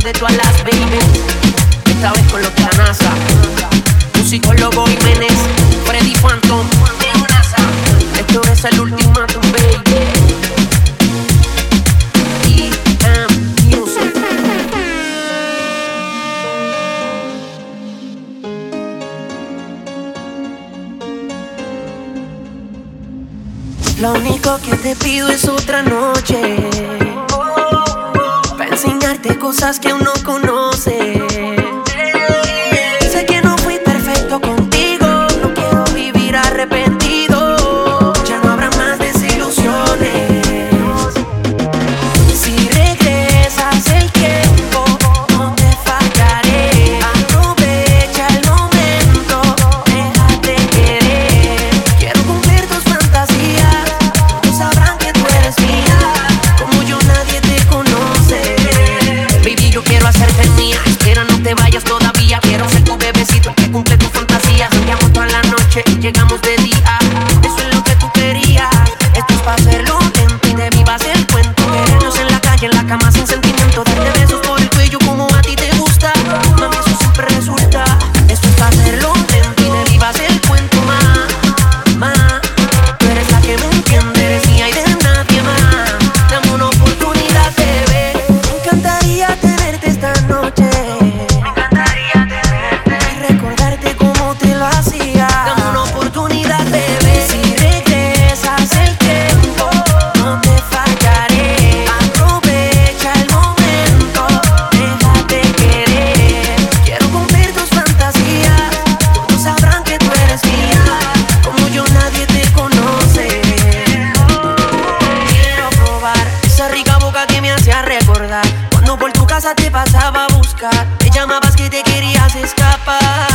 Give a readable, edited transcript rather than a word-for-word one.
de todas las babies. Esta vez con los de la NASA, un psicólogo Jiménez, Freddy Phantom, NASA. Esto es el ultimátum, baby. Music. Lo único que te pido es otra noche para enseñarte cosas que aún no conoces. Sé que no fui perfecto contigo, no quiero vivir arrepentido. Ya no habrá más desilusiones. Si regresas el tiempo, no te fallaré. Aprovecha el momento, déjate querer. Quiero cumplir tus fantasías, todos sabrán que tú eres mía. Como yo nadie te conoce. Baby, yo quiero hacerte mía. Espera, no te vayas todavía. Quiero ser tu bebecito, el que cumple tus fantasías. Soñamos toda la noche y llegamos de día. Eso es lo que tú querías. Esto es para hacerlo lento y te vivas el cuento. Querernos en la calle, en la cama sin sentimiento. Darte besos por el cuello como a ti te gusta. Mami, eso siempre resulta. Esto es para hacerlo lento y te vivas el cuento, ma. Tú eres la que me entiende, eres mía y de nadie más. Dame una oportunidad de ver. Me encantaría tenerte esta noche. Me encantaría tenerte y recordarte cómo te lo hacía. Dame una oportunidad de ver. Si regresas el tiempo, no te fallaré. Aprovecha el momento, déjate querer. Quiero cumplir tus fantasías, todos sabrán que tú eres mía. Como yo nadie te conoce. Quiero probar esa rica boca que me hacía recordar cuando por tu casa te pasaba a buscar. Te llamabas que te querías escapar.